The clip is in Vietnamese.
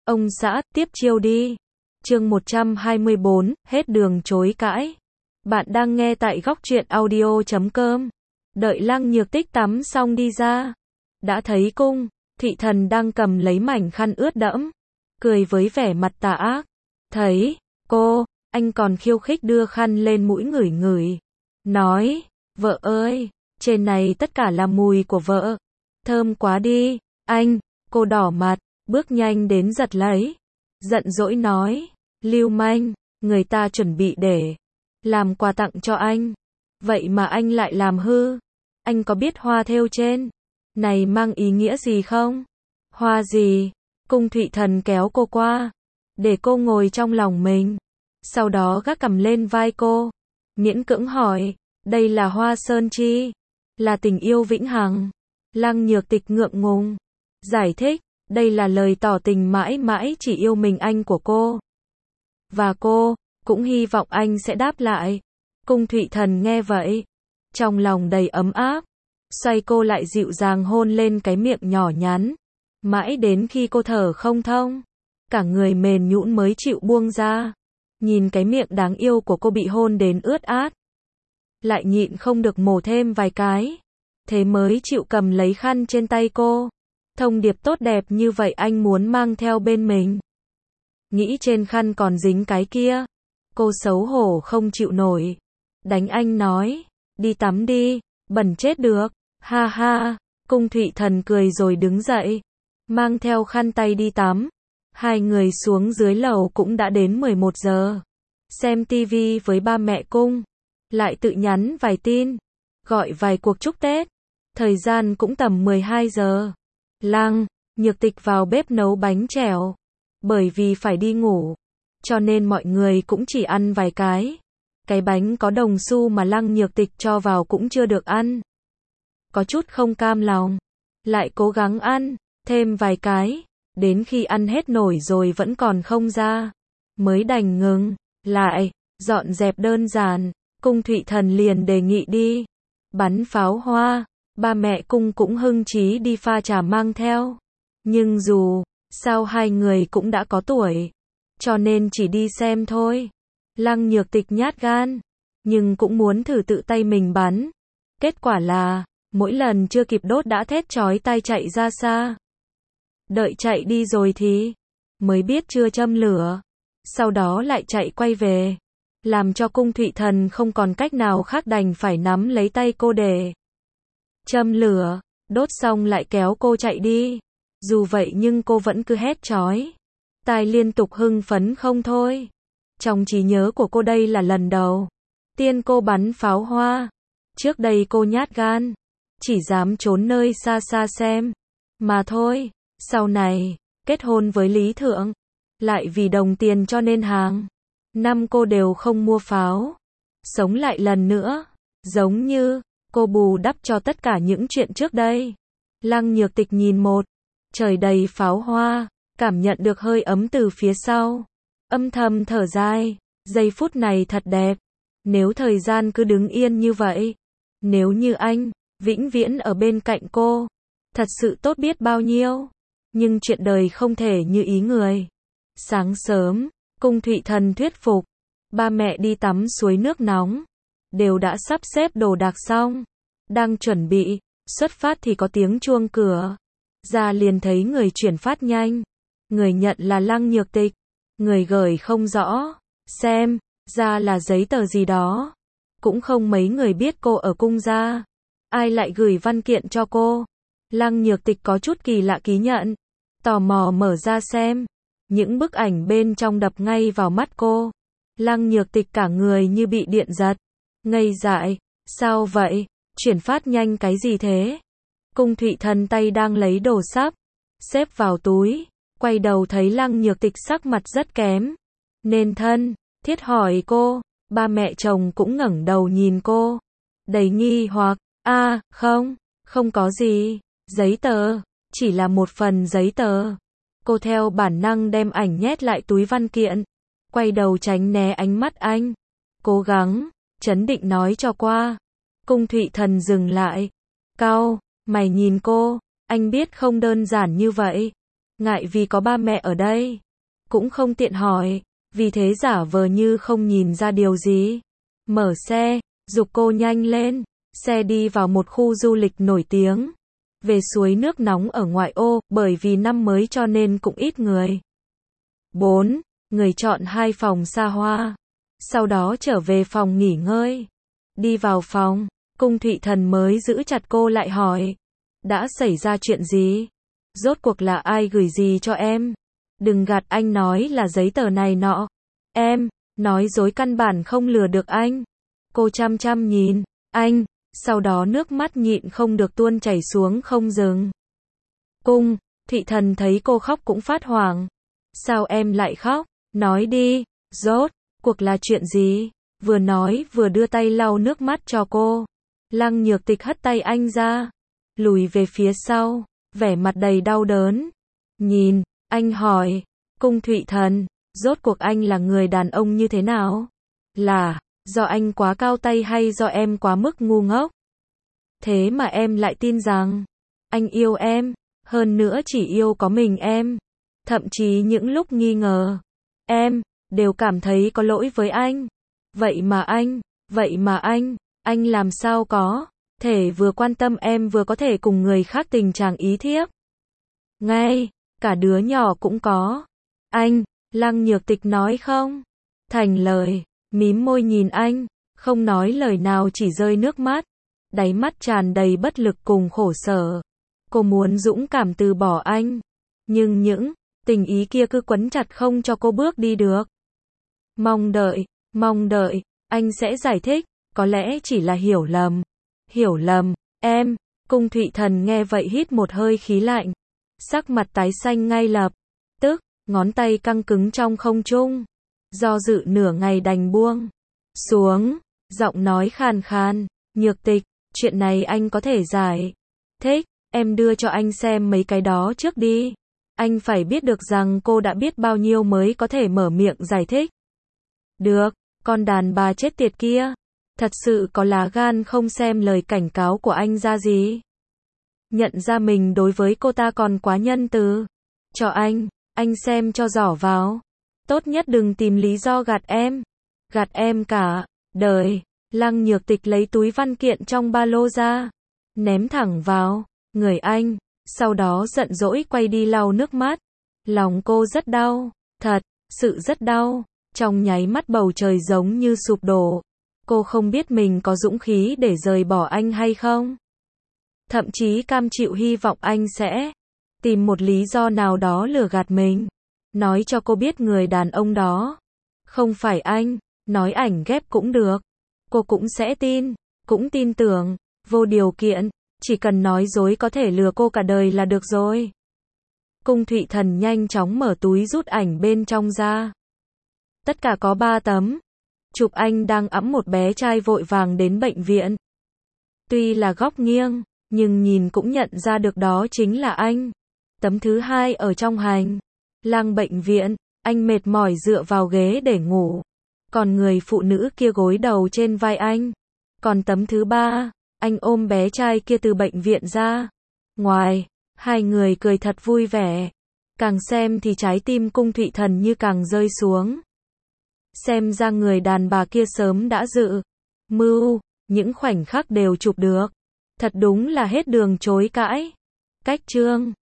Ông xã, tiếp chiêu đi. Chương 124, hết đường chối cãi. Bạn đang nghe tại góc truyện audio.com. Đợi Lăng Nhược Tích tắm xong đi ra, đã thấy Cung Thị Thần đang cầm lấy mảnh khăn ướt đẫm, cười với vẻ mặt tà ác. Thấy cô, anh còn khiêu khích đưa khăn lên mũi ngửi ngửi, nói, vợ ơi, trên này tất cả là mùi của vợ, thơm quá đi. Anh, cô đỏ mặt, bước nhanh đến giật lấy, giận dỗi nói, lưu manh, người ta chuẩn bị để làm quà tặng cho anh, vậy mà anh lại làm hư. Anh có biết hoa thêu trên này mang ý nghĩa gì không? Hoa gì? Cung Thụy Thần kéo cô qua, để cô ngồi trong lòng mình, sau đó gác cằm lên vai cô, miễn cưỡng hỏi, đây là hoa sơn chi? Là tình yêu vĩnh hằng. Lăng Nhược Tịch ngượng ngùng giải thích, đây là lời tỏ tình mãi mãi chỉ yêu mình anh của cô. Và cô cũng hy vọng anh sẽ đáp lại. Cung Thụy Thần nghe vậy, trong lòng đầy ấm áp, xoay cô lại dịu dàng hôn lên cái miệng nhỏ nhắn, mãi đến khi cô thở không thông, cả người mềm nhũn mới chịu buông ra. Nhìn cái miệng đáng yêu của cô bị hôn đến ướt át, lại nhịn không được mổ thêm vài cái, thế mới chịu cầm lấy khăn trên tay cô. Thông điệp tốt đẹp như vậy anh muốn mang theo bên mình. Nghĩ trên khăn còn dính cái kia, cô xấu hổ không chịu nổi, đánh anh nói, đi tắm đi, bẩn chết được. Ha ha. Cung Thụy Thần cười rồi đứng dậy, mang theo khăn tay đi tắm. Hai người xuống dưới lầu cũng đã đến 11 giờ. Xem tivi với ba mẹ Cung, lại tự nhắn vài tin, gọi vài cuộc chúc Tết. Thời gian cũng tầm 12 giờ. Lăng Nhược Tịch vào bếp nấu bánh chèo. Bởi vì phải đi ngủ, cho nên mọi người cũng chỉ ăn vài cái. Cái bánh có đồng xu mà Lăng Nhược Tịch cho vào cũng chưa được ăn. Có chút không cam lòng, lại cố gắng ăn thêm vài cái, đến khi ăn hết nổi rồi vẫn còn không ra, mới đành ngừng lại, dọn dẹp đơn giản. Cung Thụy Thần liền đề nghị đi bắn pháo hoa, ba mẹ Cung cũng hưng chí đi pha trà mang theo. Nhưng dù sao hai người cũng đã có tuổi, cho nên chỉ đi xem thôi. Lăng Nhược Tịch nhát gan, nhưng cũng muốn thử tự tay mình bắn. Kết quả là, mỗi lần chưa kịp đốt đã thét chói tai chạy ra xa. Đợi chạy đi rồi thì mới biết chưa châm lửa, sau đó lại chạy quay về, làm cho Cung Thụy Thần không còn cách nào khác đành phải nắm lấy tay cô để châm lửa, đốt xong lại kéo cô chạy đi. Dù vậy nhưng cô vẫn cứ hét chói tai liên tục hưng phấn không thôi. Trong trí nhớ của cô đây là lần đầu tiên cô bắn pháo hoa. Trước đây cô nhát gan, chỉ dám trốn nơi xa xa xem mà thôi. Sau này kết hôn với Lý Thượng, lại vì đồng tiền cho nên hàng năm cô đều không mua pháo. Sống lại lần nữa, giống như cô bù đắp cho tất cả những chuyện trước đây. Lăng Nhược Tịch nhìn một trời đầy pháo hoa, cảm nhận được hơi ấm từ phía sau, âm thầm thở dài, giây phút này thật đẹp. Nếu thời gian cứ đứng yên như vậy, nếu như anh vĩnh viễn ở bên cạnh cô, thật sự tốt biết bao nhiêu. Nhưng chuyện đời không thể như ý người. Sáng sớm, Cung Thụy Thần thuyết phục ba mẹ đi tắm suối nước nóng, đều đã sắp xếp đồ đạc xong, đang chuẩn bị xuất phát thì có tiếng chuông cửa. Ra liền thấy người chuyển phát nhanh, người nhận là Lăng Nhược Tịch, người gửi không rõ, xem ra là giấy tờ gì đó. Cũng không mấy người biết cô ở Cung gia, ai lại gửi văn kiện cho cô. Lăng Nhược Tịch có chút kỳ lạ ký nhận, tò mò mở ra xem, những bức ảnh bên trong đập ngay vào mắt cô. Lăng Nhược Tịch cả người như bị điện giật, ngây dại, sao vậy, chuyển phát nhanh cái gì thế? Cung Thụy Thần tay đang lấy đồ sắp xếp vào túi, quay đầu thấy Lăng Nhược Tịch sắc mặt rất kém, nên thân thiết hỏi cô. Ba mẹ chồng cũng ngẩng đầu nhìn cô, đầy nghi hoặc. Không có gì, giấy tờ, chỉ là một phần giấy tờ. Cô theo bản năng đem ảnh nhét lại túi văn kiện, quay đầu tránh né ánh mắt anh, cố gắng trấn định nói cho qua. Cung Thụy Thần dừng lại, cau mày nhìn cô, anh biết không đơn giản như vậy. ngại vì có ba mẹ ở đây, cũng không tiện hỏi, vì thế giả vờ như không nhìn ra điều gì. Mở xe, giục cô nhanh lên, xe đi vào một khu du lịch nổi tiếng, về suối nước nóng ở ngoại ô, bởi vì năm mới cho nên cũng ít người. 4. Người chọn 2 phòng xa hoa, sau đó trở về phòng nghỉ ngơi. Đi vào phòng, Cung Thụy Thần mới giữ chặt cô lại hỏi, đã xảy ra chuyện gì? Rốt cuộc là ai gửi gì cho em? Đừng gạt anh nói là giấy tờ này nọ. Em, nói dối căn bản không lừa được anh. Cô chăm chăm nhìn anh, sau đó nước mắt nhịn không được tuôn chảy xuống không dừng. Cung Thụy Thần thấy cô khóc cũng phát hoảng. Sao em lại khóc? Nói đi, rốt cuộc là chuyện gì? Vừa nói vừa đưa tay lau nước mắt cho cô. Lăng Nhược Tịch hất tay anh ra, lùi về phía sau, vẻ mặt đầy đau đớn. Nhìn, anh hỏi, Cung Thụy Thần, rốt cuộc anh là người đàn ông như thế nào? Là do anh quá cao tay hay do em quá mức ngu ngốc? Thế mà em lại tin rằng anh yêu em, hơn nữa chỉ yêu có mình em. Thậm chí những lúc nghi ngờ em đều cảm thấy có lỗi với anh. Vậy mà anh làm sao có thể vừa quan tâm em vừa có thể cùng người khác tình trạng ý thiếp? Ngay cả đứa nhỏ cũng có. Anh, Lăng Nhược Tịch nói không thành lời, mím môi nhìn anh, không nói lời nào chỉ rơi nước mắt, đáy mắt tràn đầy bất lực cùng khổ sở. Cô muốn dũng cảm từ bỏ anh, nhưng những tình ý kia cứ quấn chặt không cho cô bước đi được. Mong đợi, anh sẽ giải thích, có lẽ chỉ là hiểu lầm, em. Cung Thụy Thần nghe vậy hít một hơi khí lạnh, sắc mặt tái xanh ngay lập tức, ngón tay căng cứng trong không trung, do dự nửa ngày đành buông xuống, giọng nói khàn khàn, Nhược Tịch, chuyện này anh có thể giải thích, em đưa cho anh xem mấy cái đó trước đi. Anh phải biết được rằng cô đã biết bao nhiêu mới có thể mở miệng giải thích. Được, con đàn bà chết tiệt kia, thật sự có lá gan không xem lời cảnh cáo của anh ra gì. Nhận ra mình đối với cô ta còn quá nhân từ. Cho anh xem cho rõ vào. Tốt nhất đừng tìm lý do gạt em cả đời. Lăng Nhược Tịch lấy túi văn kiện trong ba lô ra, ném thẳng vào người anh, sau đó giận dỗi quay đi lau nước mắt. Lòng cô rất đau, thật sự rất đau, trong nháy mắt bầu trời giống như sụp đổ. Cô không biết mình có dũng khí để rời bỏ anh hay không. Thậm chí cam chịu hy vọng anh sẽ tìm một lý do nào đó lừa gạt mình, nói cho cô biết người đàn ông đó không phải anh, nói ảnh ghép cũng được. Cô cũng sẽ tin, cũng tin tưởng, vô điều kiện, chỉ cần nói dối có thể lừa cô cả đời là được rồi. Cung Thụy Thần nhanh chóng mở túi rút ảnh bên trong ra. Tất cả có 3 tấm. Chụp anh đang ẵm một bé trai vội vàng đến bệnh viện. Tuy là góc nghiêng, nhưng nhìn cũng nhận ra được đó chính là anh. Tấm thứ 2 ở trong hành lang bệnh viện, anh mệt mỏi dựa vào ghế để ngủ. Còn người phụ nữ kia gối đầu trên vai anh. Còn tấm thứ 3, anh ôm bé trai kia từ bệnh viện ra. Ngoài, hai người cười thật vui vẻ. Càng xem thì trái tim Cung Thụy Thần như càng rơi xuống. Xem ra người đàn bà kia sớm đã dự mưu, những khoảnh khắc đều chụp được. Thật đúng là hết đường chối cãi. Cách chương